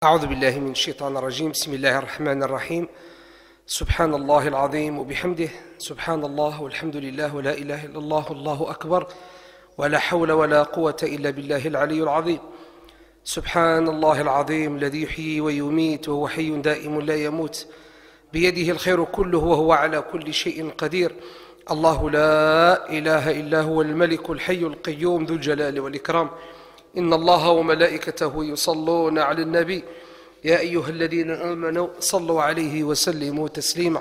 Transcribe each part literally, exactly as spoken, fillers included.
أعوذ بالله من الشيطان الرجيم. بسم الله الرحمن الرحيم. سبحان الله العظيم وبحمده، سبحان الله والحمد لله ولا إله إلا الله والله أكبر، ولا حول ولا قوة إلا بالله العلي العظيم. سبحان الله العظيم الذي يحيي ويميت وهو حي دائم لا يموت، بيده الخير كله وهو على كل شيء قدير. الله لا إله إلا هو الملك الحي القيوم ذو الجلال والإكرام. إن الله وملائكته يصلون على النبي يا أيها الذين آمنوا صلوا عليه وسلموا تسليما.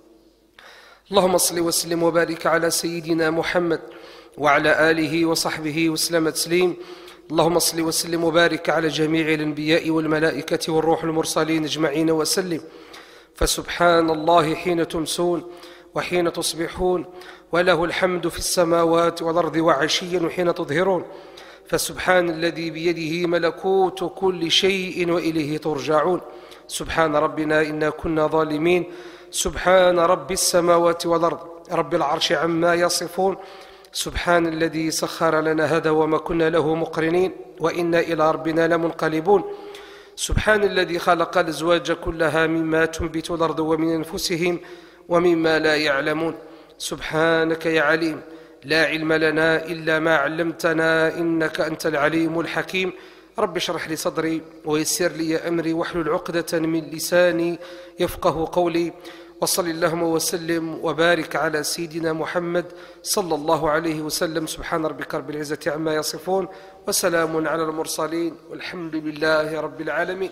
اللهم صل وسلم وبارك على سيدنا محمد وعلى آله وصحبه وسلم تسليم. اللهم صل وسلم وبارك على جميع الأنبياء والملائكة والروح المرسلين أجمعين وسلم. فسبحان الله حين تمسون وحين تصبحون، وله الحمد في السماوات والأرض وعشيا وحين تظهرون. فسبحان الذي بيده ملكوت كل شيء وإليه ترجعون. سبحان ربنا إنا كنا ظالمين. سبحان رب السماوات والأرض رب العرش عما يصفون. سبحان الذي سخر لنا هذا وما كنا له مقرنين وإنا إلى ربنا لمنقلبون. سبحان الذي خلق الأزواج كلها مما تنبت الأرض ومن أنفسهم ومما لا يعلمون. سبحانك يا عليم لا علم لنا إلا ما علمتنا إنك أنت العليم الحكيم. رب اشرح لي صدري ويسر لي أمري واحلل عقدة من لساني يفقه قولي. وصل اللهم وسلم وبارك على سيدنا محمد صلى الله عليه وسلم. سبحان ربك رب العزة عما يصفون وسلام على المرسلين والحمد لله رب العالمين.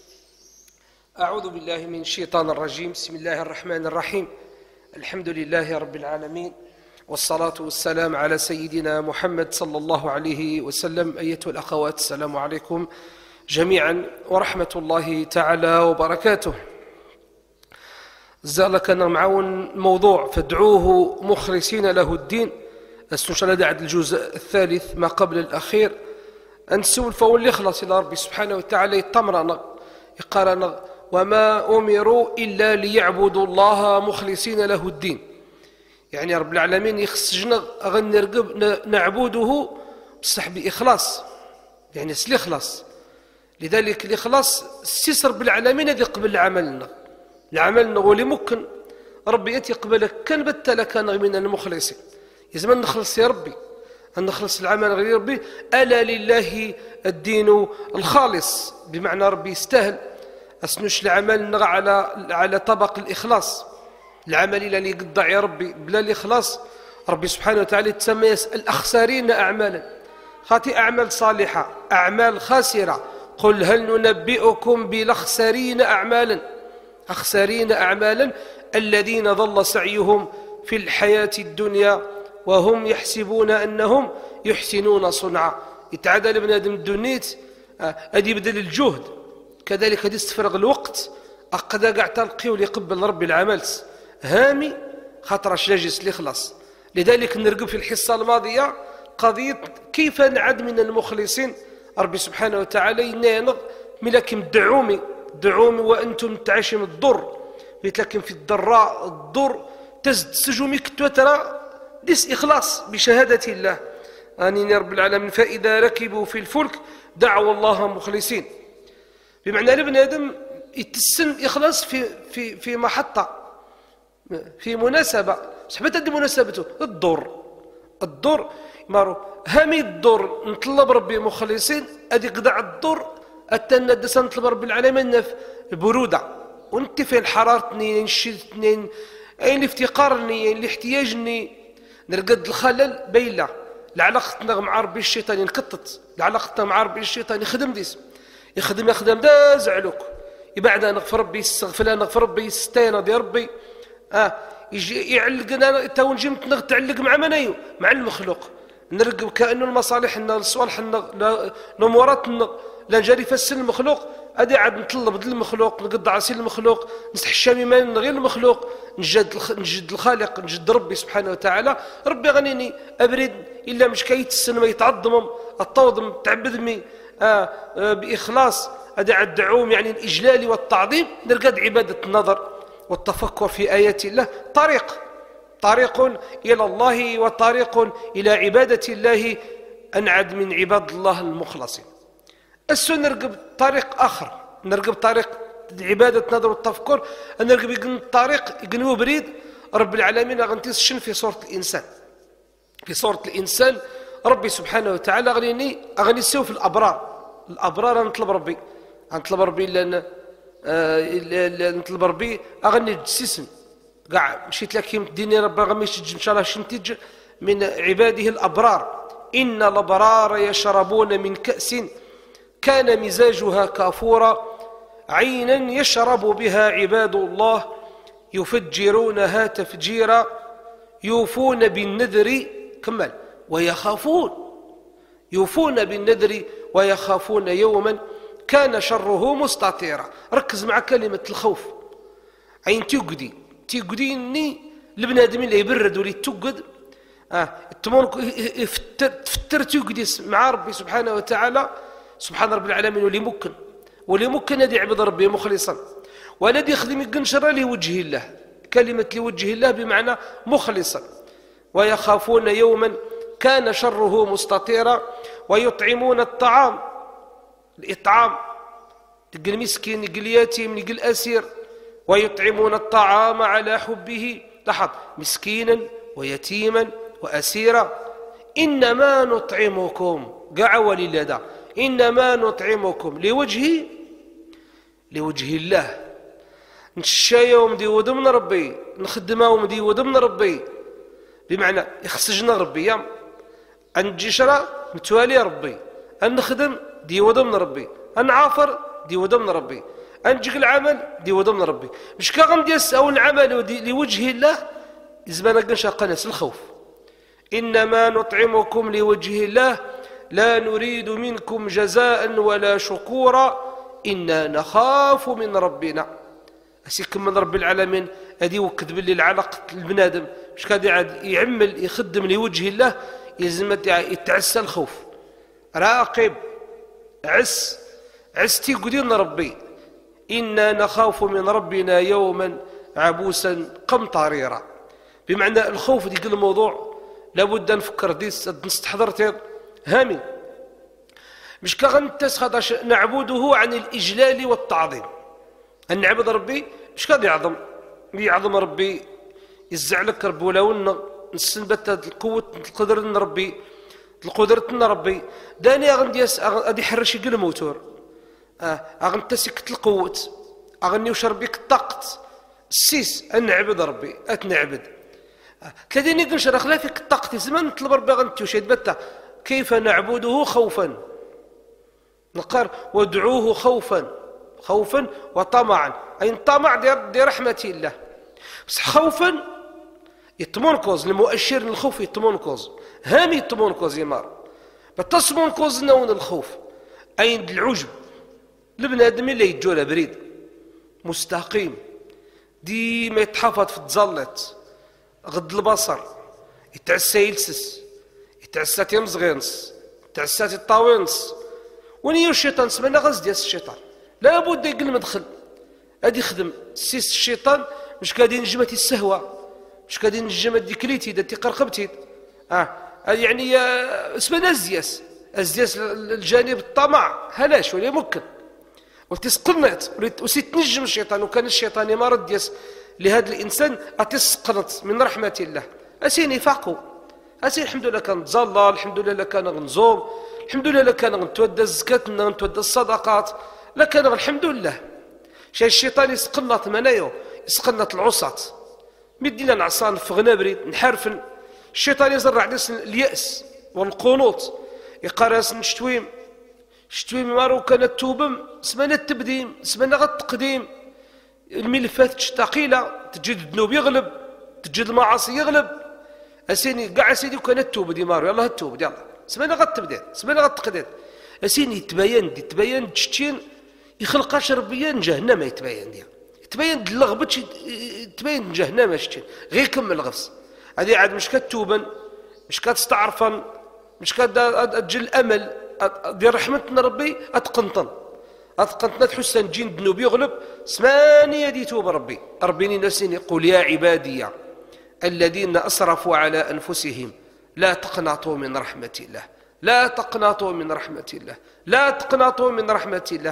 أعوذ بالله من الشيطان الرجيم. بسم الله الرحمن الرحيم. الحمد لله رب العالمين، والصلاة والسلام على سيدنا محمد صلى الله عليه وسلم. أيتها الأخوات، السلام عليكم جميعا ورحمة الله تعالى وبركاته. زالك أنا معاون موضوع فادعوه مخلصين له الدين. استنشال هذا عد الجزء الثالث ما قبل الأخير. أنسول فول يخلص إلى ربي سبحانه وتعالى يطمرنا يقارنا وما أمروا إلا ليعبدوا الله مخلصين له الدين. يعني رب العالمين يخصجنا غنرقب نعبده بصح بإخلاص، يعني الإخلاص. لذلك الإخلاص السيس رب العالمين هذا يقبل عملنا العمل واللي ممكن ربي يأتي يقبلك كان بتلا كان من المخلصين. يزمن نخلص يا ربي أن نخلص العمل غير ربي. ألا لله الدين الخالص، بمعنى ربي يستاهل أسنش العمل على على طبق الإخلاص. العمل اللي يقضع يا ربي بلا الإخلاص ربي سبحانه وتعالى تسمى يسأل أخسرين أعمالا. خاطي أعمال صالحة أعمال خاسرة. قل هل ننبئكم بالأخسرين أعمالا. أخسرين أعمالا الذين ضل سعيهم في الحياة الدنيا وهم يحسبون أنهم يحسنون صنعا. يتعادل ابن آدم الدنيت أدي بدل الجهد، كذلك هذه استفرغ الوقت أقدا قاع تلقي وليقبل ربي العمل هامي خاطر شاجس الإخلاص. لذلك نرقب في الحصة الماضية قضية كيف نعد من المخلصين. ربي سبحانه وتعالى ينانغ ملكم دعومي دعومي وأنتم تعيشون الضر، لكن في الضراء الضر تزد سجومي كتوترى ديس إخلاص بشهادة الله آنين رب العالمين. فإذا ركبوا في الفلك دعوا الله مخلصين، بمعنى لابن آدم يتسن إخلاص في في في محطة في مناسبة صحبت هذه مناسبته الضر الضر مارو هامي الضر نطلب ربي مخلصين أدي قدع الضر التندس نطلب ربي العالمين البرودة وانت في الحرارتني نشدتني أين افتقارني اللي احتياجني نرقد الخلل بيلا. لعلاقتنا مع ربي الشيطان ينكتت، لعلاقتنا مع ربي الشيطان يخدم ديس يخدم يخدم دا زعلوك يبعد نغفر ربي يستغفر نغفر ربي يستينا دي ربي اه يجي يعلقنا تو نجي تعلق مع منايو مع المخلوق. نرقب كأنه المصالح الصالح الاموراتنا لا نجري فس المخلوق ادي عاد نطلب المخلوق نقض عسير المخلوق نستحشى من غير المخلوق نجد نجد الخالق نجد ربي سبحانه وتعالى. ربي غنيني ابرد الا مش كيت السنه ما يتعظم الطوضم تعبدمي آه آه باخلاص ادي عاد دعوم يعني الاجلال والتعظيم. نرقد عباده النظر والتفكر في آيات الله طريق طريق إلى الله وطريق إلى عبادة الله أنعد من عباد الله المخلصين. السنة نرقب طريق آخر نرقب طريق العبادة نظر والتفكر، نرقب يقن الطريق يقنو بريد رب العالمين غنتيسشن في صورة الإنسان. في صورة الإنسان ربي سبحانه وتعالى غنيني أغني سيو في الأبرار. الأبرار نطلب ربي نطلب ربي لأن آه نطلب ربي أغني جسسن قاع مشيت لك ديني ربي غميش إن شاء الله شنتج من عباده الأبرار. إن الأبرار يشربون من كأس كان مزاجها كافورا عينا يشرب بها عباد الله يفجرونها تفجيرا يوفون بالنذر كمل ويخافون يوفون بالنذر ويخافون يوما كان شره مستطيرا. ركز مع كلمة الخوف. عين تيقدي تيقدي إني البنادم اللي يبرد ولي توقد آه التمونك تفتر تيقدي مع ربي سبحانه وتعالى. سبحان رب العالمين واللي ممكن واللي ممكن أن يعبد ربي مخلصا والذي يخدم القنشرة لوجه الله. كلمة لوجه الله بمعنى مخلصا. ويخافون يوما كان شره مستطيرا ويطعمون الطعام الإطعام تلقى المسكين يلقى اليتيم يلقى الأسير ويطعمون الطعام على حبه لاحظ مسكينا ويتيما وأسيرا إنما نطعمكم قع ولله إنما نطعمكم لوجه لوجه الله نشايهم دي ودمن ربي نخدمهم دي ودمن ربي بمعنى يخسجنا ربي يام نجي شرا متوالي ربي أن نخدم دي ودمن ربي أن عافر دي ودمن ربي أنجيك العمل دي ودمن ربي مش كاغم ديس أو العمل لوجه الله زمان قنشا قنس الخوف. إنما نطعمكم لوجه الله لا نريد منكم جزاء ولا شكورا إنا نخاف من ربنا. أسيكم من رب العالمين أدي وكذب لي العلاقة البنادم مش كاد يعمل يخدم لوجه الله يلزم يتعسى الخوف. راقب عس عستي قدينا ربي إنا نخاف من ربنا يوما عبوسا قمطريرا. بمعنى الخوف ديك الموضوع لابد نفكر ديس نستحضر هامي مش كغنتس هذا نعبده عن الإجلال والتعظيم. أن نعبد ربي مش كاد يعظم يعظم ربي يزعلك ربي ولو نسنبت القوة القدرة ربي القدرة ربي داني أغندي أدي حرش يقل موتور آه أغنتسك القوة أغني وشربيك الطاقة السيس أن نعبد ربي أتنعبد آه. تلاتين يقنشر أخلافك الطاقة زمان نطلب ربي أغنتي وشيد بتا كيف نعبده خوفا نقر وادعوه خوفا خوفا وطمعا أي طمع دي رحمة الله بس خوفا يطمون كوز المؤشر للخوف يطمون كوز هامي يطمون كوز يمار بتصمون كوز نون الخوف أي العجب البنادم اللي يتجوله بريد مستقيم ديما يتحفظ في التزلط غض البصر يتعسى يلسس يتعسى يمزغينس يتعسى يطاوينس ونيو الشيطان سمعنا غز ديال الشيطان لابد يقل مدخل هادي يخدم سيس الشيطان مش قادين نجمتي السهوة مش قادين نجمت دي كليتي دي قرقبتي اه يعني اسمنا الزياس الزياس الجانب الطمع هلاش ولا ممكن وتسقنت وسيتنجم الشيطان وكان الشيطان ما رد يس لهذا الانسان اتسقنت من رحمه الله اسيني فاقو اسين الحمد لله كان تزلل الحمد لله كان غنزوم الحمد لله كان غنتودى الزكاه غنتودى الصدقات لكن الحمد لله شي الشيطان يسقنط منايو يسقنط العصاة مدينا العصان في غنابري نحرفن الشيطان يزرع ناس الياس والقنوط يقارس نشتويم شتويم مارو كانت توبم سمانا التبديم سمانا غد التقديم الملفات ثقيله تجد الذنوب يغلب تجد المعاصي يغلب اسيني كاع سيدي وكانت توب دي مارو يلاه توب يلاه سمانا غد التبديل سمانا غد التقديم اسيني يتبين دي تبين تشتين يخلقاش ربيان جهنم يتبين دي تبين اللغبتش تبين جهنم شتين غير كمل غفص هذه عاد مش كتوبا مش كتستعرفا مش كتجل الامل ديال رحمتنا ربي اتقنطن اتقنطنا تحسن جين الذنوب يغلب سمانية دي توب ربي ربيني نفسي قل يا عبادي الذين اسرفوا على انفسهم لا تقنطوا من رحمة الله لا تقنطوا من رحمة الله لا تقنطوا من رحمة الله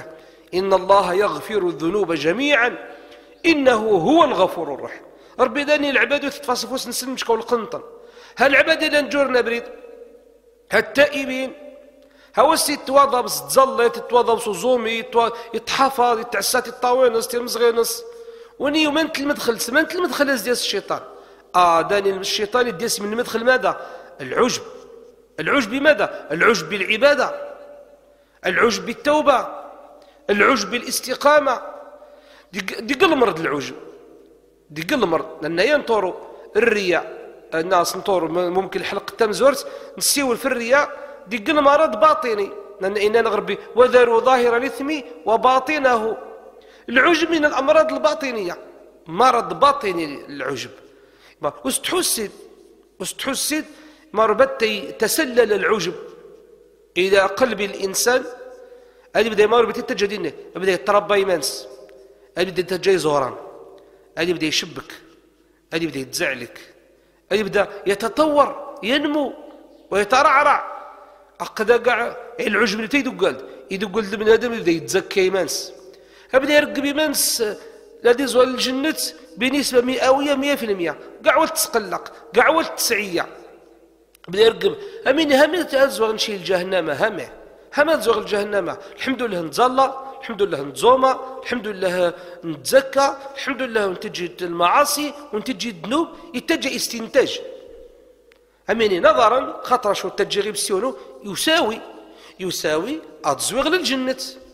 إن الله يغفر الذنوب جميعا إنه هو الغفور الرحيم. ربي داني العباد تتفاصفوس نسلم شكو القنطن. هالعباد اللي نجورنا بريد هالتائبين هو السي يتواضى بس تزلط يتواضى بس زومي يتحفظ يتعسات يطاوينس يمزغينس وني ومنت المدخل سمنت المدخل ديال الشيطان. اه داني الشيطان يديس من المدخل ماذا؟ العجب. العجب بماذا؟ العجب بالعباده، العجب بالتوبه، العجب بالاستقامه. دي, دي قل مرض العجب، دي قل مرض لان ينطروا الرياء. الناس نطور ممكن الحلقه تام زورت نسيول في الرياء، دي قل مرض باطني لان إنا نغربي وذروا ظاهر الاثم وباطنه. العجب من الامراض الباطنيه، مرض باطني العجب. واستحسد واستحسد مربط تسلل العجب الى قلب الانسان. اللي بدا مربط يتجدين بدا يتربى يمانس، اللي بدا يتجاي زوران، اللي بدا يشبك، اللي بدا يتزعلك، اللي بدا يتطور ينمو ويترعرع. أقدا كاع العجب اللي تيدق قال يدق قال بنادم يبدا يتزكى يمانس، بدا يرقب يمانس لدي زوال الجنة بنسبة مئوية مئة في المئة. كاع ولد تسقلق، كاع ولد تسعية، بدا يرقب امين همي تزوال نشي الجهنم همه هما تزوال الجهنم. الحمد لله نتزلى، الحمد لله نتزوما، الحمد لله نتزكى، الحمد لله ونتجي المعاصي ونتجي الذنوب. يتجه استنتاج اميني نظرا خطر شو تجي غير بسيونو يساوي يساوي اتزويغ للجنة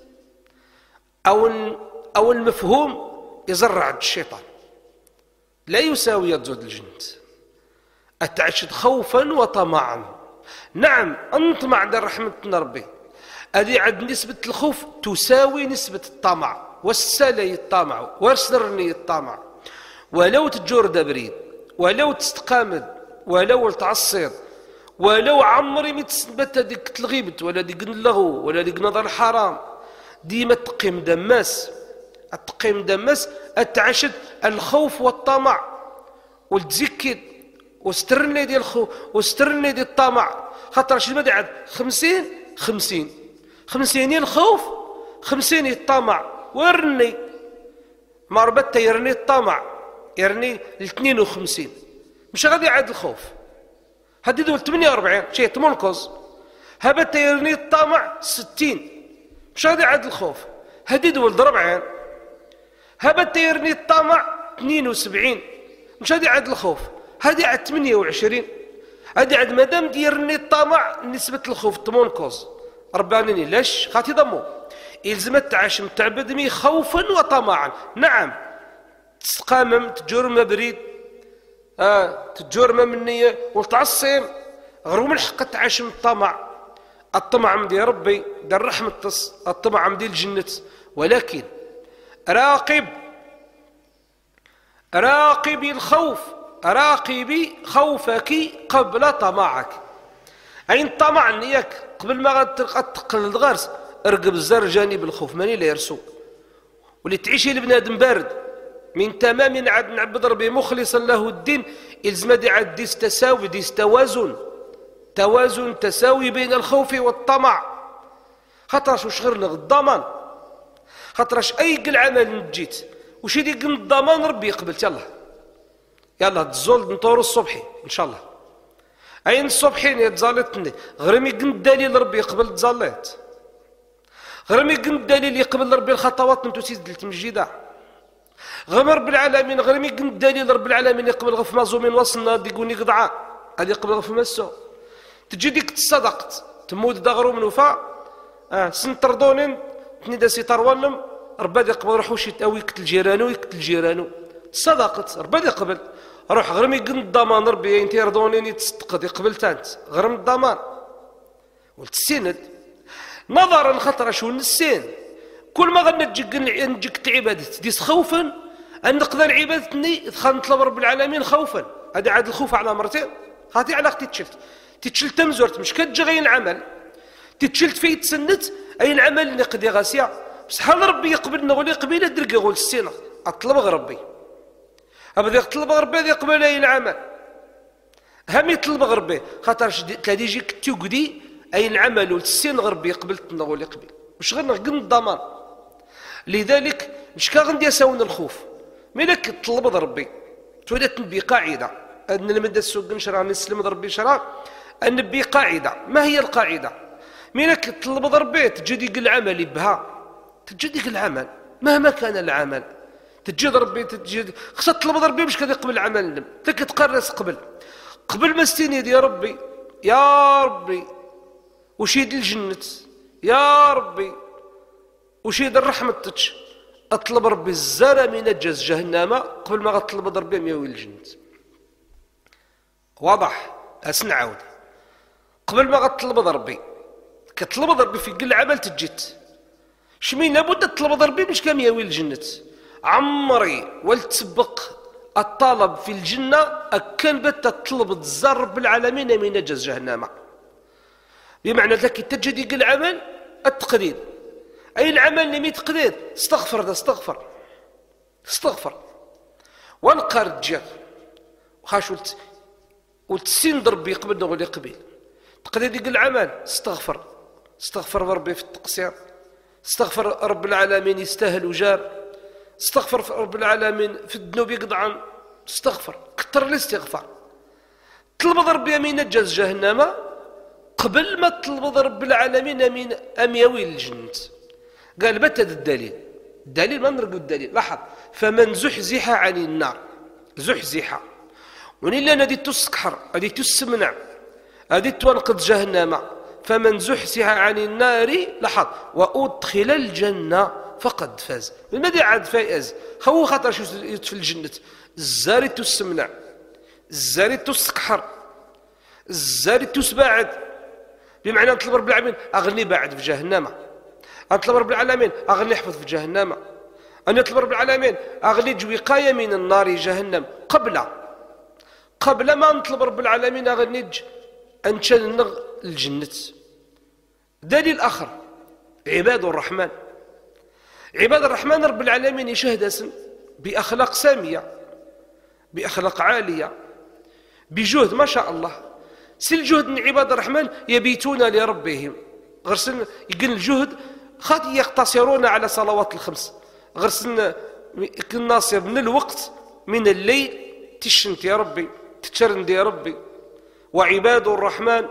او او المفهوم يزرع عند الشيطان لا يساوي يتزود الجنة. أتعشد خوفا وطمعا. نعم أنطمع عند رحمة ربي، هذه عند نسبة الخوف تساوي نسبة الطمع، والسالي الطمع وارسرني الطمع. ولو تجور دبريد، ولو تستقامد، ولو تعصر، ولو عمري ما تثبت ديك تلغيبت ولا ديك اللغو ولا ديك نظر الحرام، ديما تقيم دماس التقيم دماس التعشد الخوف والطمع والتزكد واسترني ديال الخوف واسترني ديال الطمع. خاطر شنو بدا عاد خمسين خمسين خمسين الخوف خمسين الطمع ورني ما ربطت يرني الطمع يرني الاثنين وخمسين مش غادي عاد الخوف هدي دول ثمانية وأربعين شيء تمنقص هبت يرني الطمع ستين مش غادي عاد الخوف هدي دول ضربعين هبت يرني الطمع اثنين وسبعين مش غادي عاد الخوف هذه عاد ثمانية وعشرين هذه عاد مادام ديرني الطمع نسبة الخوف تمنقص ربانيني لاش خاطي ضمو يلزم التعاش متاع بدمي خوفا وطمعا. نعم تسقامم تجور ما بريد آه تجور ما منية وتعصم غير من حق تعاش من الطمع. الطمع مدي ربي دار رحمة تص الطمع مدي الجنة، ولكن راقب راقبي الخوف راقبي خوفك قبل طمعك. عين طمع نياك قبل ما غتقل الغرس ارقب الزر جانب الخوف ماني لا يرسو واللي تعيشي لبنادم بارد من تمام عاد نعبد ربي مخلصا له الدين يلزم دي عاد ديس تساوي ديس توازن توازن تساوي بين الخوف والطمع. خاطرش واش غير الضمان خاطرش اي قل عمل نجيت وش يديك الضمان ربي يقبل يلا يلا تزول نطور الصبحي ان شاء الله عين الصبحين يتزالطني غير مي قن الدليل ربي يقبل تزاليت غير مي قن الدليل يقبل ربي الخطوات نتو سيد التمجيده غير رب العالمين غير مي قن الدليل رب العالمين يقبل غف مازو من وصلنا ديقوني قضعه هذه يقبل غف مسو تجي ديك تصدقت تمود دغرو من وفاء اه سنتردونين تنيدا سي طروانم ربي يقبل روحو شي تاوي يقتل جيرانو يقتل جيرانو صدقت ربي يقبل روح غير مي قن الضمان ربي انت يرضونيني تصدقت يقبل تانت غير من الضمان والتسند نظرا خطر شو نسين كل ما غنجيك نجيك تعبادت ديس خوفا ان نقدر عبادتني خا نطلب رب العالمين خوفا. هذا عاد الخوف على مرتين خاطي على اختي تشلت تتشلت مزورت مش كتجي غير العمل تتشلت في تسنت اي العمل اللي قد غاسيا بصح ربي يقبلنا ولا قبيله درك غول السنه اطلب ربي ابدا يطلب ربي يقبل اي العمل هم يطلب ربي خاطر تلادي يجيك تيقدي اي العمل والسين ربي يقبل تنغول يقبل مش غير نقن الضمان لذلك مش كغندي يساون الخوف ملك طلب ربي تولي تنبي قاعدة أن المدى السوق نشرع نسلم ربي شرع النبي قاعدة. ما هي القاعدة؟ ملك طلب ربي تجديك العمل بها تجديك العمل مهما كان العمل تجد ربي تجد خصها تطلب ربي مش كذا قبل العمل تك تقرص قبل قبل ما استنيد يا ربي يا ربي وشيد الجنة يا ربي وشيد الرحمة تتش اطلب ربي الزارة من الجز جهنم قبل ما غطلب ربي ميوي الجنة. واضح؟ اسنع عود قبل ما غطلب ربي كطلب ربي في كل عمل تجيت شمين لابد تطلب ربي مش كام ياوي الجنة. عمري ولتسبق الطلب في الجنة أكن بت تطلب تزار رب العالمين من نجز جهنم. بمعنى لك تجديد العمل التقدير أي العمل اللي ميتقدير استغفر ده استغفر استغفر وانقر تجير وخاش ولت ولتسين ربي قبل نقول قبيل تقدير ديك العمل استغفر استغفر ربي في التقصير استغفر رب العالمين يستاهل وجار استغفر رب العالمين في الذنوب يقطعن استغفر كثر الاستغفار طلب ربي من نجز جهنم قبل ما طلب رب العالمين من أميوي الجنة. قال بت الدليل الدليل ما نرقو الدليل لاحظ فمن زحزح عن النار زحزح ونلا ندي تسكحر هذه تسمنع هذه تنقض جهنم فمن زحزح عن النار لاحظ وأدخل الجنة فقد فاز. لماذا عاد فائز هو خاطر شو في الجنة الزاري تسمنع الزاري تسكحر الزاري تسباعد بمعنى نطلب رب العالمين أغني باعد في جهنم أطلب رب العالمين أغني يحفظ في جهنم أن يطلب رب العالمين أغني وقاية من النار جهنم قبل قبل ما نطلب رب العالمين أغني أنشلنغ الجنة. دليل آخر عباد الرحمن عباد الرحمن رب العالمين يشهد اسم بأخلاق سامية بأخلاق عالية بجهد ما شاء الله. سي الجهد من عباد الرحمن يبيتون لربهم غرسن يقل الجهد خاطر يقتصرون على صلوات الخمس غرسن كناصر من الوقت من الليل تشنت يا ربي تتشرند يا ربي. وعباد الرحمن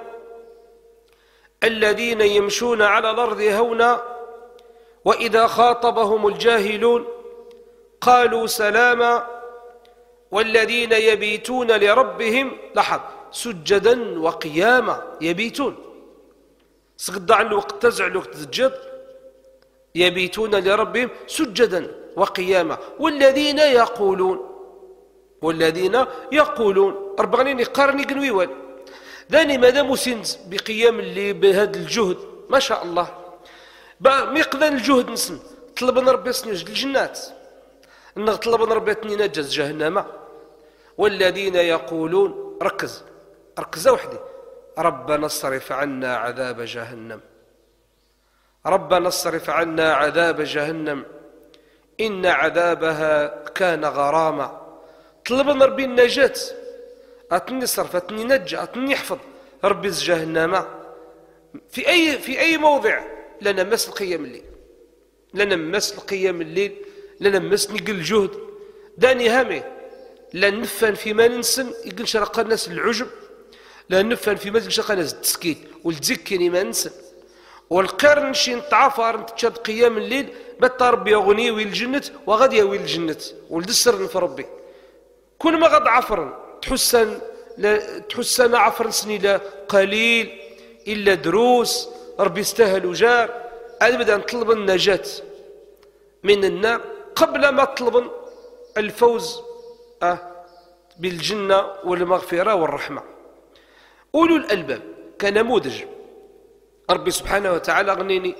الذين يمشون على الأرض هونا وإذا خاطبهم الجاهلون قالوا سلاما والذين يبيتون لربهم لاحظ سجدا وقياما يبيتون سقط عن الوقت تزع الوقت تسجد يبيتون لربهم سجدا وقياما والذين يقولون والذين يقولون أربعين يقارني قنويوال ذاني ماذا مسنز بقيام اللي بهذا الجهد ما شاء الله مقدان الجهد نسن طلبنا ربي سنجد الجنات إنه طلبنا ربي نجز جهنم. والذين يقولون ركز ركزة وحدي ربنا اصرف عنا عذاب جهنم ربنا اصرف عنا عذاب جهنم إن عذابها كان غراما. طلبنا ربي النجاة أتني صرف أتني نجا أتني يحفظ ربي جهنم في أي في أي موضع لنا مس القيام الليل لنا مس القيام الليل لنا مس نقل الجهد داني هامي لا نفن فيما ننسن يقول شرق الناس العجب لا نفن فيما يقول الناس التسكيت والتزكيني ما ننسن والقرن شي نتعافر نتشاد قيام الليل بتا ربي يغني ويل الجنة وغادي يويل الجنة ولد السر في ربي كل ما غاد عفرن تحسن لا تحسن عفرن سنيلا قليل إلا دروس ربي يستاهل وجار أبدا نطلب النجاة من النار قبل ما طلب الفوز أه بالجنة والمغفرة والرحمة. أولو الألباب كنموذج ربي سبحانه وتعالى أغنيني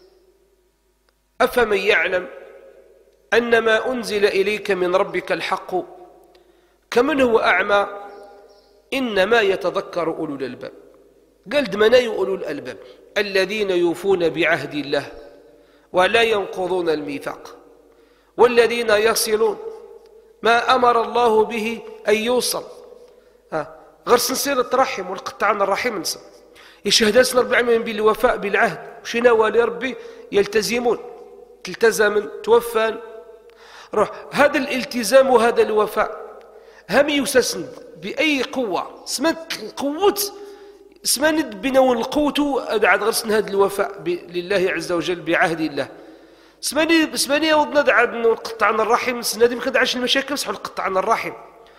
أفمن يعلم أن ما أنزل إليك من ربك الحق كمن هو أعمى إنما يتذكر أولو الألباب. قال دمناي أولو الألباب الذين يوفون بعهد الله ولا ينقضون الميثاق والذين يصلون ما أمر الله به أن يوصل غير سلسلة رحم والقطعان الرحم نسى يشهد اسم رب العالمين بالوفاء بالعهد وشنو لربي يلتزمون تلتزم توفى روح. هذا الالتزام وهذا الوفاء هم يسسن بأي قوة سمت قوة سمند بنون القوة عاد غرسن هذا الوفاء لله عز وجل بعهد الله. سماني سماني وضنا عاد نقطعنا الرحم سنادي ما كدعش المشاكل صح نقطعنا الرحم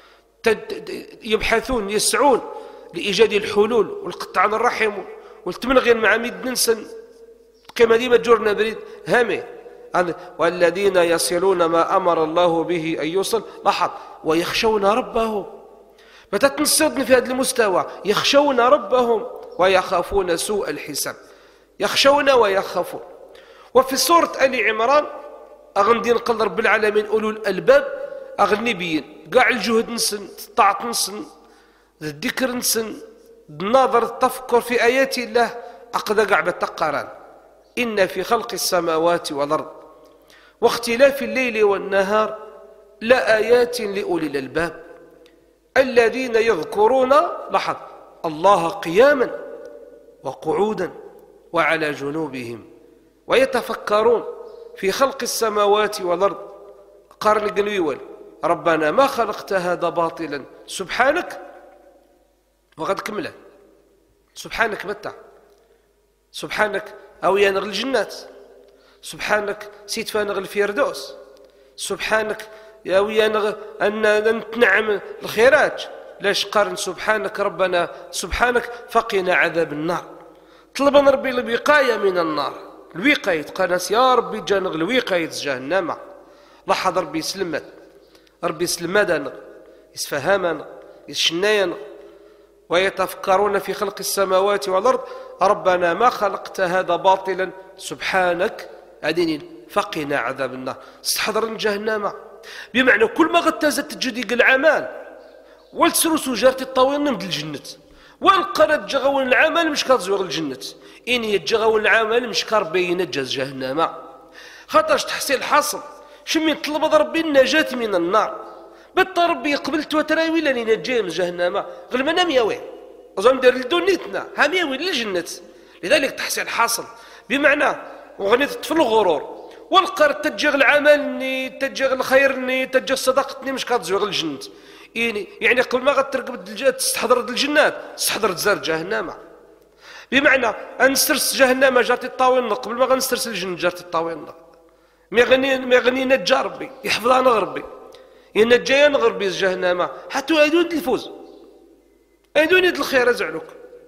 يبحثون يسعون لإيجاد الحلول والقطعنا الرحم والتمنغين مع ميد ننسن كما ديما جورنا بريد هامي. والذين يصلون ما أمر الله به أن يوصل لاحظ ويخشون ربهم. متى تنصدني في هذا المستوى يخشون ربهم ويخافون سوء الحساب. يخشون ويخافون. وفي سورة آل عمران أغندي نقل رب العالمين أولو الألباب أغني بين قاع الجهد نسن الطاعة نسن الذكر نسن النظر التفكر في آيات الله أقدى قاع بالتقاران. إن في خلق السماوات والأرض واختلاف الليل والنهار لآيات لأولي الألباب الذين يذكرون لاحظ الله قياما وقعودا وعلى جنوبهم ويتفكرون في خلق السماوات والأرض. قارن قنويول ربنا ما خلقت هذا باطلا سبحانك وغد كمله سبحانك متى سبحانك أو ينغ الجنات سبحانك سيت فانغ الفردوس سبحانك أو ينغ أن نتنعم الخيرات. لاش قارن سبحانك ربنا سبحانك فقنا عذاب النار. طلبنا ربي الوقاية من النار الوقاية قناس يا ربي جانغ الوقاية جهنم. لاحظ ربي يسلمت ربي يسلمدنا يسفهمنا يشنينا ويتفكرون في خلق السماوات والأرض ربنا ما خلقت هذا باطلا سبحانك أدين فقنا عذاب النار. استحضر جهنم بمعنى كل ما غتزت تجديق العمال والسلوس جارت الطويل نمد الجنة والقرد جغون العمل مش كتزوغ الجنة. إن يتجغون العمل مش كربي ينجز جهنم. خاطرش تحصيل الحاصل شمي طلب ربي النجاة من النار بطا ربي قبلت وتراوي لاني نجي من جهنم غير ما نام ياوي أظن دير لدنيتنا هم ياوي للجنة. لذلك تحصيل حاصل بمعنى وغنيت في الغرور والقرد تجغ العمل تجغ الخير تجغ صداقتني مش كتزوغ الجنة. يعني يعني قبل ما غتركب تستحضر الجنات تستحضر تزار جهنم بمعنى أنسترس جهنم جارتي الطاوين قبل ما غنسترس الجنة جارتي الطاوين ما يغني ما يغني نجا ربي يحفظنا ربي ينجينا نغربي جهنم حتى أيدون الفوز أيدون يد الخير زعلوك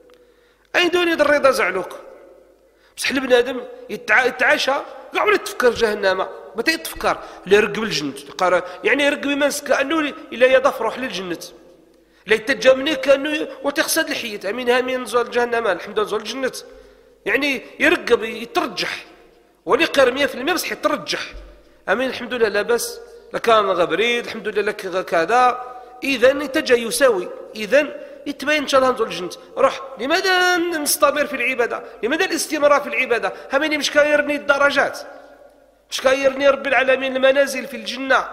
أيدون يد الرضا زعلوك. بصح البنادم يتعاشى كاع ولا تفكر جهنم متى يتفكر لا يرقب الجنة يعني يرقب يمسك كأنه إلا يضاف روح للجنة لا يتجامني كأنه وتخسد الحيط أمين هامين نزول جهنم الحمد لله نزول الجنة يعني يرقب يترجح ولي قير مية في المية بصح يترجح أمين الحمد لله لا بس لكان غبريد الحمد لله لك كذا إذن يتجا يساوي إذن يتبين إن شاء الله نزول الجنة. روح لماذا نستمر في العبادة لماذا الاستمرار في العبادة هميني مش كايرني الدرجات مش كايرني رب العالمين المنازل في الجنة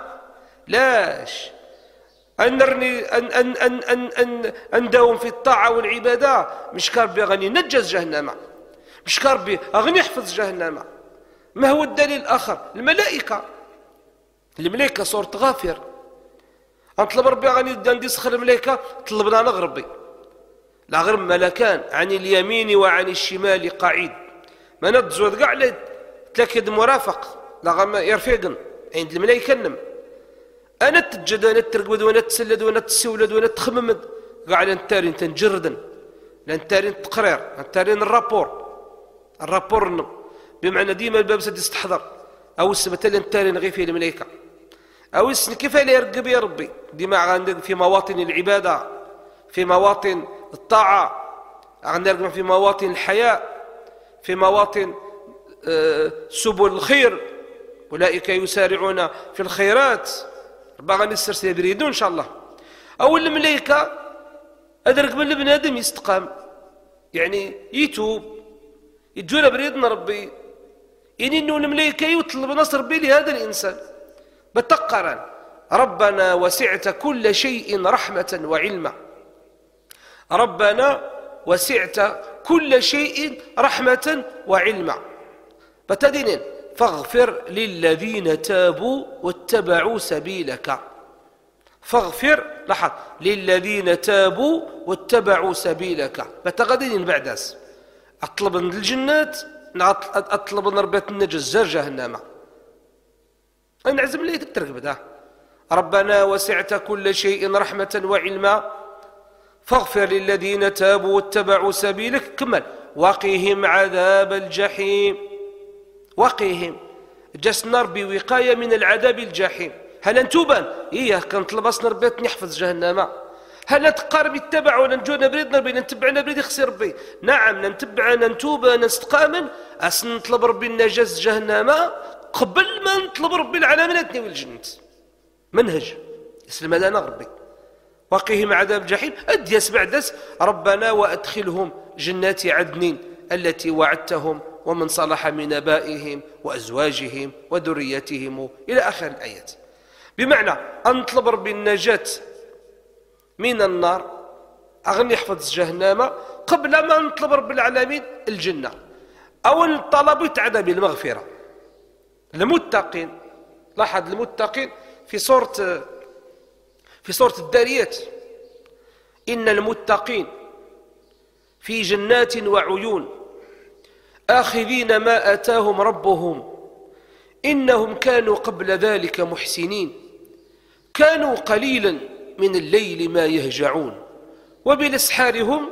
لاش أنرني أن أن أن أن أن أنداوم في الطاعة والعبادة مش كاربي أغني نجز جهنم مش كاربي أغني يحفظ جهنم. ما هو الدليل الآخر الملائكة الملائكة صورة غافر أنطلب ربي غني دان ديسخر الملائكة طلبنا نغربي لا غير ملكان عن اليمين وعن الشمال قعيد ما نتزود قاع تلاكد مرافق لا غير يرفيقن عند الملائكة نم أنا تجد وأنا ترقد وأنا تسلد وأنا تسولد وأنا تخممد قاع لنتارين تنجردن لنتارين تقرير لنتارين الرابور الرابور نم بمعنى ديما الباب سد يستحضر أو السبت لنتارين غير في الملائكة أو السن كيف لا يرقب يا ربي ديما عندك في مواطن العبادة في مواطن الطاعة عندك في مواطن الحياء في مواطن أه سبل الخير أولئك يسارعون في الخيرات باغي نسترسل يريدون إن شاء الله. أو الملائكة أدرك من البنادم يستقام يعني يتوب يتجونا بريدنا ربي يعني إنه الملائكة يطلب نصر بي لهذا الإنسان بتقرا ربنا وسعت كل شيء رحمة وعلما ربنا وسعت كل شيء رحمة وعلما بتدين فاغفر للذين تابوا واتبعوا سبيلك. فاغفر لاحظ للذين تابوا واتبعوا سبيلك. بتغدين بعداس اطلب من الجنات اطلب من ربة النجزر جهنم. انعزم لي تترك بدا ربنا وسعت كل شيء رحمة وعلما فاغفر للذين تابوا واتبعوا سبيلك. كمل وقهم عذاب الجحيم. وقهم جسنا ربي وقاية من العذاب الجحيم. هل نتوبان إيه كنطلب أصلا ربي نحفظ جهنم. هل نتقارب يتبع ولا نجونا بريد ربي نتبع بريد يخسر ربي. نعم نتبع نتوب نستقامن أصلا نطلب ربي النجاز جهنم قبل ما نطلب ربي العلامات والجنة. منهج يسلم لنا ربي. وقهم عذاب الجحيم. أديس بعدس ربنا وأدخلهم جنات عدن التي وعدتهم ومن صلح من آبائهم وأزواجهم وذريتهم إلى آخر الآيات. بمعنى أن نطلب ربي النجاة من النار أغني يحفظ جهنم قبل ما نطلب رب العالمين الجنة. أول طلب عذاب المغفرة. المتقين لاحظ المتقين في سورة في سورة الذاريات إن المتقين في جنات وعيون آخذين ما آتاهم ربهم إنهم كانوا قبل ذلك محسنين كانوا قليلا من الليل ما يهجعون وبالأسحار هم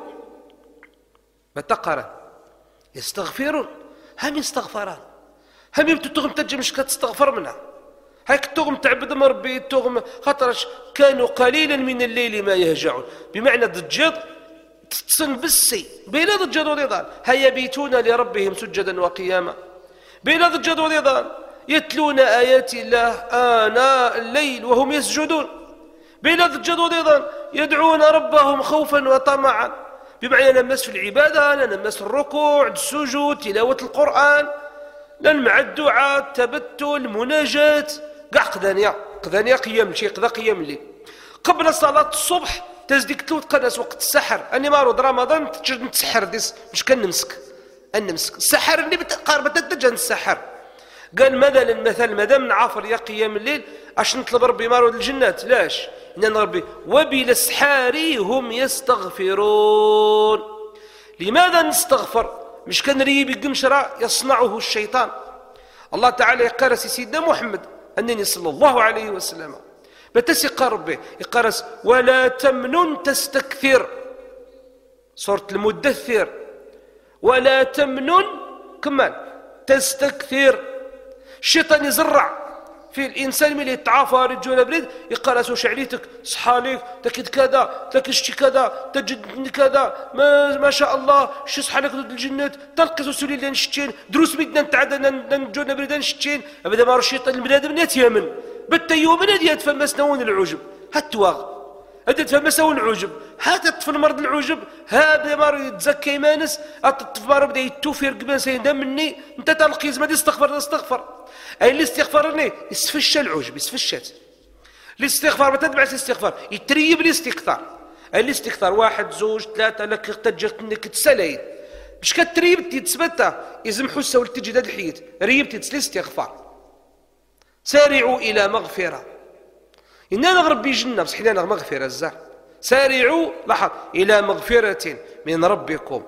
بتقرا يستغفرون. هم يستغفران هم يبتو تغم تجمش كتستغفر منها هيك تغم تعبد من ربي تغم خاطرش كانوا قليلا من الليل ما يهجعون. بمعنى ضجاج تتصن بالسي بين ضجاج ورضان هيا بيتون لربهم سجدا وقياما. بين ضجاج ورضان يتلون آيات الله آناء الليل وهم يسجدون. بين ضجاج ورضان يدعون ربهم خوفا وطمعا. بمعنى نمس في العبادة نمس في الركوع السجود تلاوة القرآن لن مع الدعاء التبتل المناجاة قاع قذانيا قذانيا قيام شي قذا قيام الليل. قبل صلاة الصبح تزديك تلوت قناس وقت السحر أني مارود رمضان تجد نتسحر ديس مش كنمسك النمسك السحر اللي قاربة تتجن السحر. قال مثلا مثلا مادام نعافر يا قيام الليل اش نطلب ربي مارود الجنات لاش إن ربي وبالاسحار هم يستغفرون. لماذا نستغفر مش كان ريبي قمشرة يصنعه الشيطان. الله تعالى يقرس سيدنا محمد أنني صلى الله عليه وسلم بتسق ربي يقرس ولا تمنن تستكثر. سورة المدثر ولا تمنن كمان تستكثر. الشيطان يزرع في الإنسان من يتعافى رجل بريد يقرأ شعريتك صحاليك تكد كذا تكشتي كذا تجد كذا ما, ما شاء الله شي صحالك ضد الجنات تلقص سولي لنا نشتين دروس بدنا نتعدى نجونا بريد نشتين أبدا ما الشيطان البنادم نتيمن بالتيوم من هدي يتفمس نون العجب هاتواغ هدي يتفمس نون العجب هات الطفل مرض العجب هذا مار يتزكى يمانس الطفل مار بدا يتوفي رقبان سيدا مني انت تلقيز ما دي استغفر استغفر. أي الاستغفار إنه يسفش العجب يسفشت. الاستغفار ما تتبع الاستغفار يتريب الاستكثار. أي الاستكثار واحد زوج ثلاثة لك تجرت إنك تسلين مش كتريب تتثبتها يزم حسة والتجداد الحيط ريب تتسلاستغفار. سارعوا إلى مغفرة إننا نغرب بجنة بس حنا مغفرة الزهر. سارعوا لاحظ إلى مغفرة من ربكم.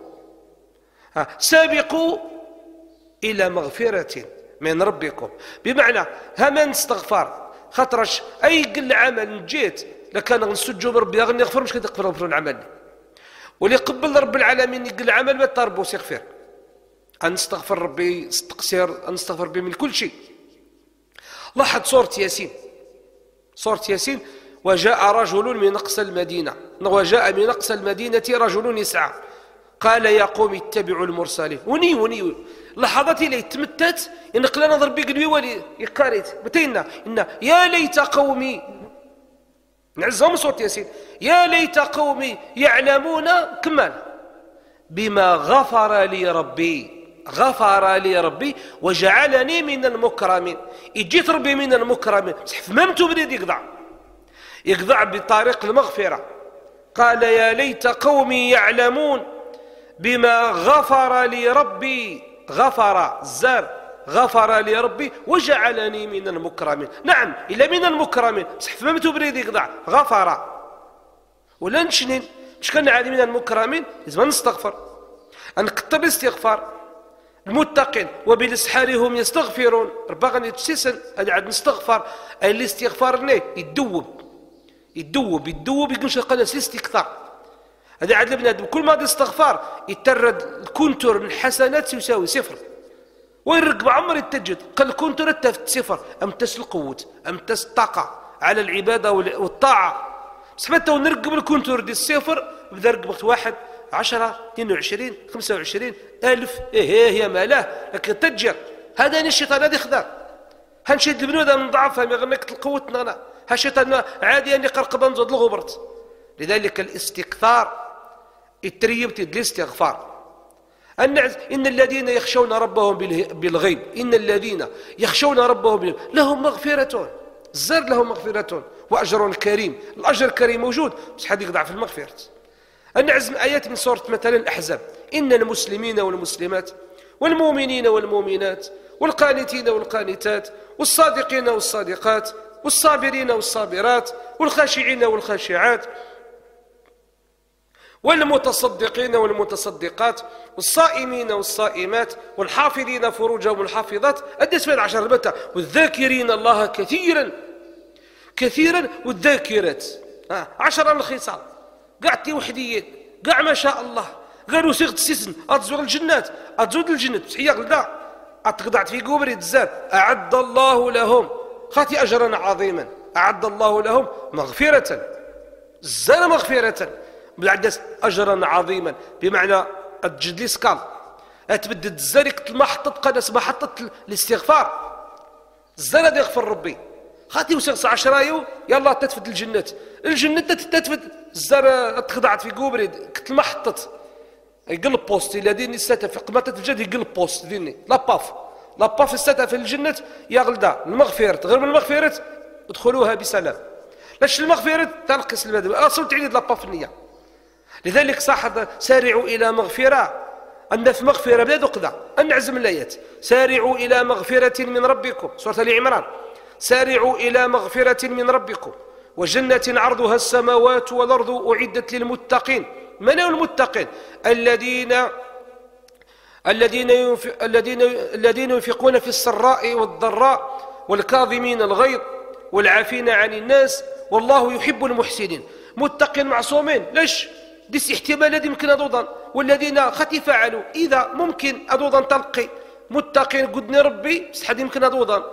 سابقوا إلى مغفرة من ربكم. بمعنى هما نستغفر خاطرش اي قل عمل جيت لكان نسجوا بربي غني يغفر مش كتغفر العمل واللي قبل رب العالمين يقل عمل ما تربوس يغفر. نستغفر ربي استقصير نستغفر ربي من كل شيء. لاحظ سورة ياسين سورة ياسين وجاء رجل من أقصى المدينة وجاء من أقصى المدينة رجل يسعى قال يا قوم اتبعوا المرسلين. وني وني لحظات اللي تمتت إن قلنا نظر بقلبي ولي يقاريت بتينا إن يا ليت قومي نعزهم صوت ياسين يا ليت قومي يعلمون كمال بما غفر لي ربي غفر لي ربي وجعلني من المكرمين. إجيت ربي من المكرمين فهمت بريد يقضع يقضع بطريق المغفرة. قال يا ليت قومي يعلمون بما غفر لي ربي غفر الزار غفر لي ربي وجعلني من المكرمين. نعم إلا من المكرمين بصح فهمتوا بريدي قضع غفر ولا نشنين مش كان عادي من المكرمين لازم نستغفر نكتب الاستغفار. المتقين وبالاسحار هم يستغفرون ربا غني تسيسن هذا عاد نستغفر الاستغفار ليه يدوب يدوب يدوب يقولش قال الاستكثار. هذا عاد البنادم كل ما استغفار يترد الكونتور من الحسنات يساوي صفر ويرقب عمر يتجد قال الكونتور التفت صفر امتس القوة امتس الطاقة على العبادة والطاعة. بس متى نرقب الكونتور دي الصفر بدا رقب وقت واحد عشرة اثنين وعشرين خمسة وعشرين ألف إيه هي مالاه لكن تجر هذا الشيطان هذا يخدع هنشد البنود من ضعفها ما غنك القوة نغنى هالشيطان عادي أني قرقبا نزود الغبرت. لذلك الاستكثار التريبت الاستغفار. إن الذين يخشون ربهم بالغيب إن الذين يخشون ربهم بالغيب لهم مغفرة الزر لهم مغفرة وأجر كريم. الأجر الكريم موجود بس حد يقضع في المغفرة. نعزم آيات من سورة مثلا الأحزاب إن المسلمين والمسلمات والمؤمنين والمؤمنات والقانتين والقانتات والصادقين والصادقات والصابرين والصابرات والخاشعين والخاشعات والمتصدقين والمتصدقات والصائمين والصائمات والحافظين فروجهم والحافظات الدسمة عشر البتة والذاكرين الله كثيرا كثيرا والذاكرات عشرة من الخصال قعدتي وحديك قاع ما شاء الله غير صيغه السسن اتزوغ الجنات اتزود الجنات بصحيه غلدا اتقضعت في قبري الزاد اعد الله لهم خاتي اجرا عظيما اعد الله لهم مغفره الزاد مغفره بالعدس اجرا عظيما بمعنى تجد لي سكال اتبدد الزارك المحطه قناس محطه الاستغفار الزاد يغفر ربي خاتي وسغس عشرايو يلا تتفد الجنات الجنة تتفد الزر تخضعت في قبري كنت المحطة يقلب بوست إلا ديني الساتة في قمة الجد يقلب بوست ديني لاباف لاباف الساتة في الجنة يا غلدا المغفرة غير من المغفرة ادخلوها بسلام لاش المغفرة تنقص المدى أصل تعيد لاباف النية. لذلك صاحب سارعوا إلى مغفرة أن في مغفرة بلا دقدة أن نعزم الآيات سارعوا إلى مغفرة من ربكم سورة آل عمران سارعوا إلى مغفرة من ربكم وجنة عرضها السماوات والأرض أعدت للمتقين. من هم المتقين؟ الذين الذين ينفق الذين الذين ينفقون في السراء والضراء والكاظمين الغيظ والعافين عن الناس والله يحب المحسنين. متقين معصومين ليش؟ ديس احتمالات يمكن أضوضا والذين خطي فعلوا إذا ممكن أضوضا تلقي متقين قدني ربي بس حد يمكن أضوضا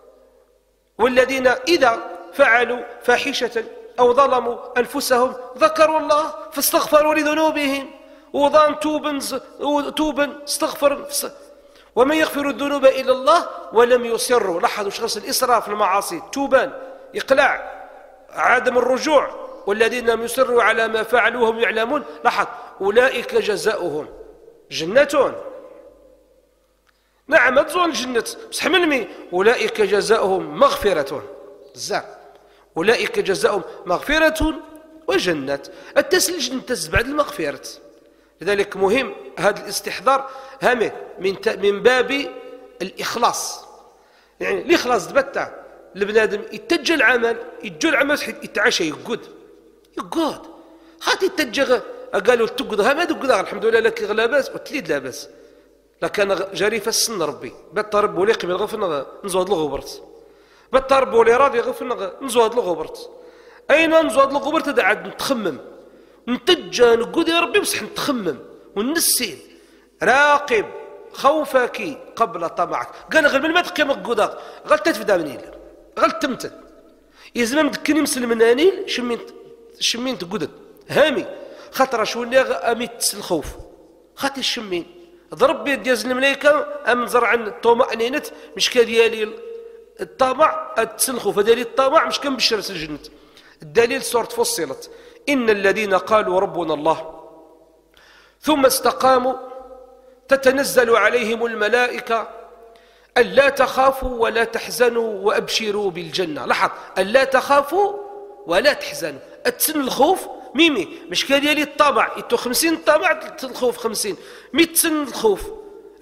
والذين إذا فعلوا فاحشة أو ظلموا أنفسهم ذكروا الله فاستغفروا لذنوبهم وظان توبا توبا استغفر ومن يغفر الذنوب إلا الله ولم يصروا. لاحظوا شخص الإسراف في المعاصي توبان إقلاع عدم الرجوع والذين لم يصروا على ما فعلوا وهم يعلمون لاحظ أولئك جزاؤهم جنة. نعم أدخل الجنة بصح من مي أولئك جزاؤهم مغفرة زع أولئك جزاؤهم مغفرة وجنة التسلج نتز بعد المغفرة. لذلك مهم هذا الاستحضار هامه من من باب الإخلاص يعني الإخلاص تبتع البنادم يتجه العمل يتجه العمل يتعشى يقود يقود خاطي يتجه قالوا تقود ها ما تقود الحمد لله لك لاباس وتليد لاباس لكن جاري في السن ربي بطرب ولي قبل غفنا نزود الغبرت بطرب ولي راضي غفنا نزود الغبرت اين نزود الغبرت هذا عاد نتخمم نتجه نقود يا ربي بصح نتخمم ونسين راقب خوفك قبل طمعك قال غير من ما تقيم القداق غلت تفدا منيل غلت تمتد يزمم دكني مسلم منانيل شمين شمين تقودت هامي خاطر شوني اميت الخوف خاطر الشمين ضرب بيد ديال الملائكه ام زرع الطمأنينة مش كديالي الطمع التسلخوف ديالي الطمع مش كنبشر الجنة. الدليل سورة فصلت ان الذين قالوا ربنا الله ثم استقاموا تتنزل عليهم الملائكه ألا تخافوا ولا تحزنوا وأبشروا بالجنة. لاحظ ألا تخافوا ولا تحزنوا أتسن الخوف ميمي مش كديالي الطمع يتو خمسين طمع الخوف خمسين مية تسن الخوف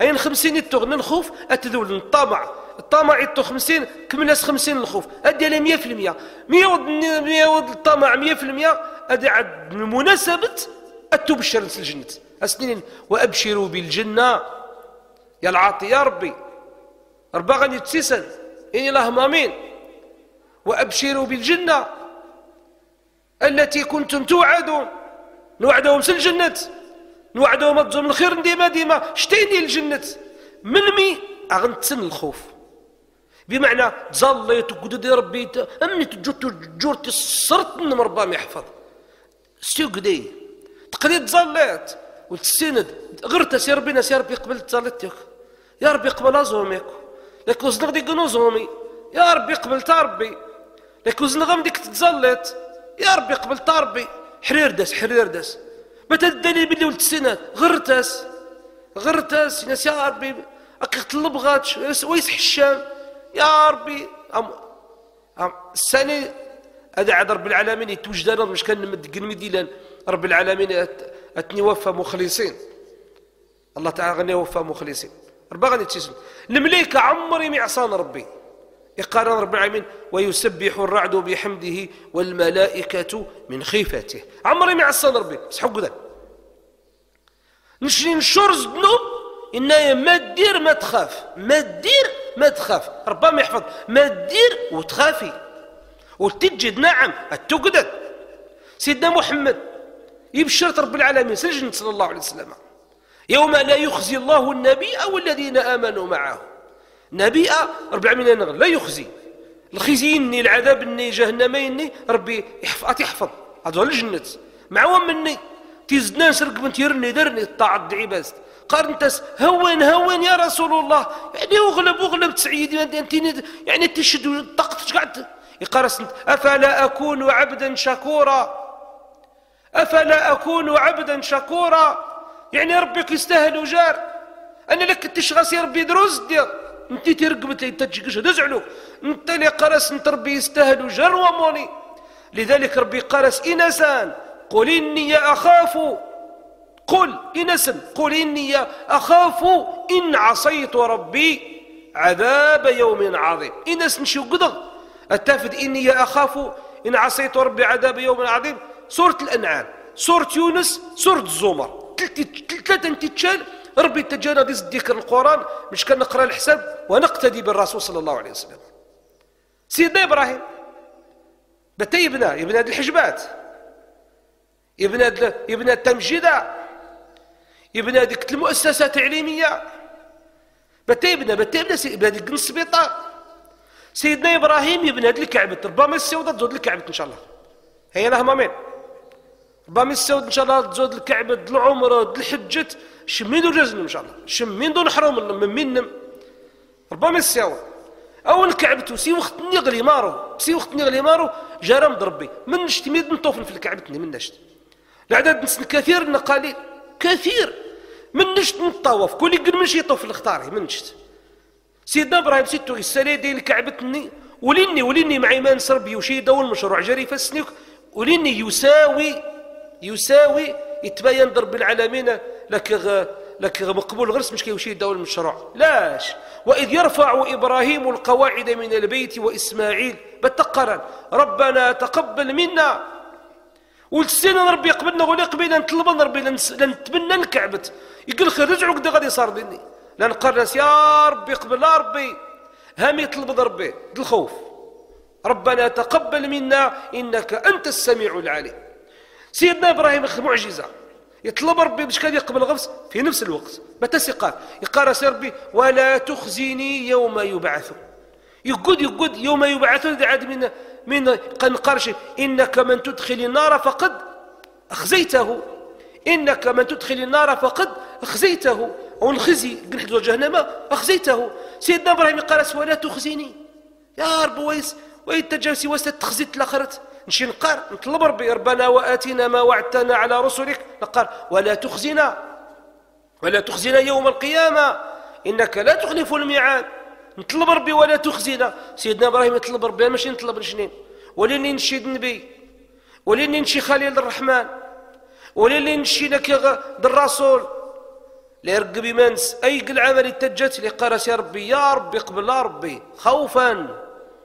أين خمسين يتوغن الخوف أتذول الطمع الطمع يتو خمسين كملاس خمسين الخوف أدي على مية في المية مية ود مية ود الطمع مية في المية أدي عد المناسبة أتو بالشر الجنة أسنين وأبشروا بالجنة يا العاطي يا ربي ربا غني تسيسن إني اللهم آمين وأبشروا بالجنة التي كنتم توعدون نوعدهم في الجنة نوعدهم الظلم الخير ديما ديما شتيني الجنة من مي أغنتسن الخوف بمعنى تظليت وقدد يا ربي أمني تجورتي صرت من ربا ما يحفظ ستيو قدي تقدي تظليت وتسند غرت سير ربي ناس يا ربي قبلت تظليتك يا ربي قبل أزومك لك وزنغ ديك نوزومي يا ربي قبلت ربي لك وزنغ ديك تظليت يا ربي قبلت ربي حرير داس حرير داس متى الدليل باللي ولد السنة غرتاس غرتاس ناس يا ربي أكيد بغاتش ويس حشام يا ربي أم أم السنة هذا عاد رب العالمين يتوجدنا مش كان نمد مديلا رب العالمين أتني وفى مخلصين الله تعالى غني وفى مخلصين ربا غني تسلم الملائكة عمري معصان ربي يقال رب العالمين ويسبح الرعد بحمده والملائكة من خيفته عمري معصان ربي بس حق ذا نشري نشرز بنو إنها ما تدير ما تخاف ما تدير ما تخاف ربما ما يحفظ ما تدير وتخافي وتجد نعم التقدد سيدنا محمد يبشرت رب العالمين سجن صلى الله عليه وسلم يوم لا يخزي الله النبي أو الذين آمنوا معه نبي رب العالمين لا يخزي الخزي إني العذاب إني جهنم إني ربي يحفظ يحفظ هذا الجنة معوم مني تيزدنا نسرق بنت يرني درني الطاعة عباد قال انت هون هون يا رسول الله يعني اغلب اغلب تسعيدي انت يعني تشد طاقتك قاعد يقال افلا اكون عبدا شكورا افلا اكون عبدا شكورا يعني ربك يستاهل وجار انا لك تشغس يا ربي دروز دير انت ترقبت لي تجيش دزعلو انت اللي قرس انت ربي يستاهل وجار وموني لذلك ربي قرس انسان قل اني اخاف قل إنسن قل إني أخاف إن عصيت ربي عذاب يوم عظيم إنسن شو قدر التافد إني أخاف إن عصيت ربي عذاب يوم عظيم سورة الأنعام سورة يونس سورة الزمر ثلاثة تتشال ربي تجانا ديز ذكر القرآن مش كان نقرأ الحساب ونقتدي بالرسول صلى الله عليه وسلم سيدنا إبراهيم بتا يبنى يبنى هذه الحجبات يبنى يبنى التمجيدة يبنى هذيك المؤسسة التعليمية بتا يبنى بتا يبنى يبنى هذيك السبيطار سيدنا إبراهيم يبنى هذه الكعبة ربما السودة تزود الكعبة إن شاء الله هي لها مامين ربما السودة إن شاء الله تزود الكعبة العمرة الحجة شمين دون جزن إن شاء الله شمين دون حرام من منم ربما السودة أول الكعبة سي وقت نغلي مارو سي وقت نغلي مارو جرام ضربي من نشتي ميد نطوفن في الكعبة من نشت العدد نسن كثير قليل كثير من نشت نطوف كل يقول منش يطوف الاختاري من نشت سيدنا ابراهيم سيتو السنه ديال كعبتني وليني وليني مع ايمان صربي وشي دول المشروع جري فسنيك وليني يساوي يساوي يتبين ضرب العالمين لك غ... لك مقبول غرس مش كيوشي دول المشروع لاش واذ يرفع ابراهيم القواعد من البيت واسماعيل بتقرن ربنا تقبل منا والسنة ربي يقبلنا ولا قبيلة نطلبنا ربي لنتبنى الكعبة يقول خير رجعوا كدا غادي صار ديني لان قرناس يا ربي قبل يا ربي هم يطلب ربي الخوف ربنا تقبل منا انك انت السميع العليم سيدنا ابراهيم معجزة يطلب ربي باش كان يقبل غفص في نفس الوقت متى سيقال يقال يا ربي ولا تخزيني يوم يبعثون يقود يقود يوم يبعثون عاد من من قنقرش إنك من تدخل النار فقد أخزيته إنك من تدخل النار فقد أخزيته أو الخزي قلت جهنم أخزيته سيدنا إبراهيم قال ولا تخزيني يا رب ويس ويتجاوسي وستخزيت الآخرة نشي نقار نطلب ربي ربنا وآتنا ما وعدتنا على رسلك نقار ولا تخزنا ولا تخزنا يوم القيامة إنك لا تخلف الميعاد نطلب ربي ولا تخزينا سيدنا ابراهيم يطلب ربي ماشي نطلب رجلين ولاني نشي النبي ولاني نشي خليل الرحمن ولاني نشي لك الرسول لا يرقب يمانس أي قل عمل التجت اللي قارس يا ربي يا ربي قبل لا ربي خوفا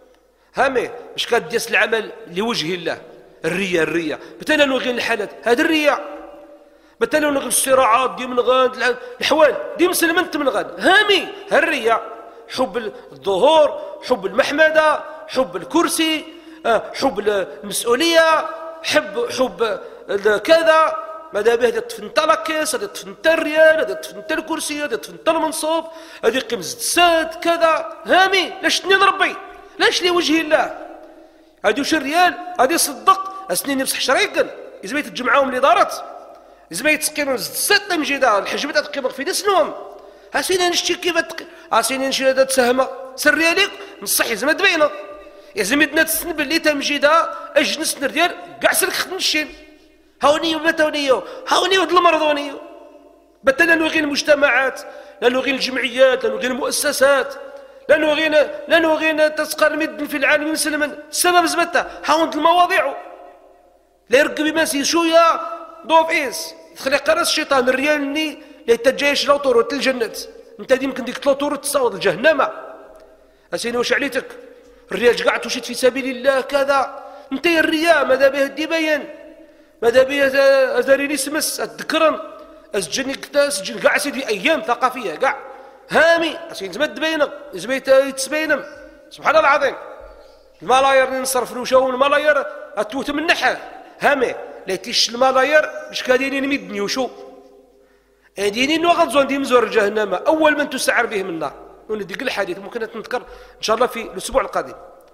هامي مش كديس العمل لوجه الله الرياء الرياء بتلا نغي الحالات هذا الرياء بتلا نغي الصراعات دي من غاد الحوال دي مسلمنت من غاد هامي هالرياء حب الظهور حب المحمدة حب الكرسي حب المسؤولية حب حب كذا ماذا به هذا تفنت لاكيس هذا تفنت الريال هذا تفنت الكرسي هذا تفنت المنصوب هذه قمز الساد كذا هامي لاش تنين ربي لاش لوجه الله هذه وش الريال هذه صدق اسنين يمسح شريقا إذا يتجمعوهم الإدارات إذا يتسقيموا الساد مجيدا الحجبة تقيم في نسنهم هاسينا نشتي كيف تق... هاسينا نشتي هذا تساهمة سري عليك نصحي زعما تبينه يزم يدنا تسن باللي تمجيدا اجنس نريال كاع سلك خنشين هاوني وبتونيو هاوني ود المرضونيو بتنا نلغي المجتمعات لا نلغي الجمعيات لا نلغي المؤسسات لا نلغي لا نلغي تسقى المد في العالم مسلما السبب زبطه هاوند المواضيع لا يرقب ماسي شويه ضوف ايس تخلي قرص الشيطان الريالني لا يتجايش لو طرق الجنة انت دي يمكن ديك طرق تصاوض الجهنم اسيني واش عليتك الريال قاعد تشد في سبيل الله كذا انت يا الرياء ماذا به الدبيان ماذا به ازاريني سمس الذكرن اسجني كتا سجن كاع سيدي ايام ثقافيه كاع هامي اسين زما تبينم زما يتبينم سبحان الله العظيم الملاير نصرف له شو الملاير اتوت من نحه هامي لا يتيش الملاير مش كاديني نمدني وشو دينين وغضزون دي مزور جهنم أول من تسعر بهم النار وندق الحديث ممكن نذكر إن شاء الله في الأسبوع القادم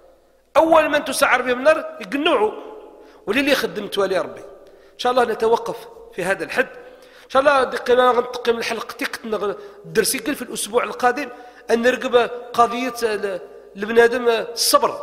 أول من تسعر بهم النار يقنعوا وللي خدمت ولي ربي إن شاء الله نتوقف في هذا الحد إن شاء الله دقيقة غنتقي من حلقتي كنت الدرس يقل في الأسبوع القادم أن نرقب قضية البنادم الصبر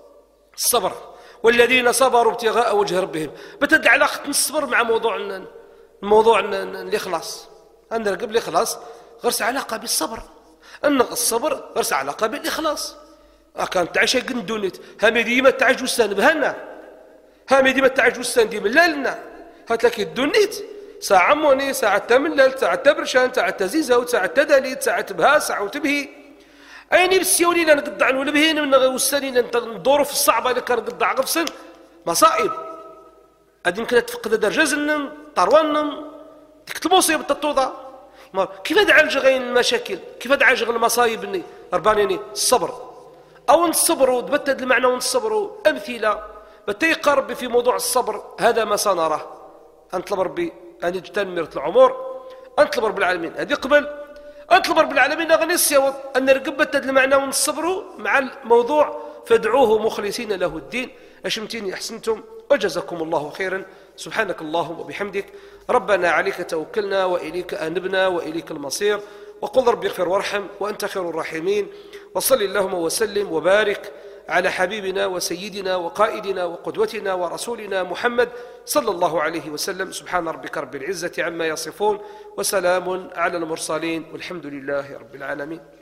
الصبر والذين صبروا ابتغاء وجه ربهم بتد علاقة الصبر مع موضوع الموضوع الإخلاص أنا قبل الإخلاص غرس علاقة بالصبر أن الصبر غرس علاقة بالإخلاص كانت تعيش قندونيت هامي ديما تعيش وستان بهنا هامي ديما تعيش وستان ديما لالنا هاتلك الدونيت ساعة موني ساعة تملل ساعة تبرشان ساعة تزيزة ساعة تداليت ساعة بها ساعة تبهي أيني بسيولي لنا نقطع الولبهين من وستاني ندوروا في الصعبة اللي كان نقطع غفصن مصائب هذه يمكن تفقد درجة طروان ديك المصيبة تطوضة كيف تعالج غير المشاكل كيف تعالج غير المصايب اني ربانيني الصبر او نصبروا تبتد المعنى ونصبروا امثله بتيقى ربي في موضوع الصبر هذا ما سنراه انطلب ربي ان يجتمر العمر انطلب رب العالمين هذه قبل انطلب رب العالمين غني السيوط ان نرقب بتد المعنى ونصبروا مع الموضوع فادعوه مخلصين له الدين اشمتيني احسنتم وجزاكم الله خيرا سبحانك اللهم وبحمدك ربنا عليك توكلنا وإليك أنبنا وإليك المصير وقل رب اغفر وارحم وأنت خير الراحمين وصل اللهم وسلم وبارك على حبيبنا وسيدنا وقائدنا وقدوتنا ورسولنا محمد صلى الله عليه وسلم سبحان ربك رب العزة عما يصفون وسلام على المرسلين والحمد لله رب العالمين.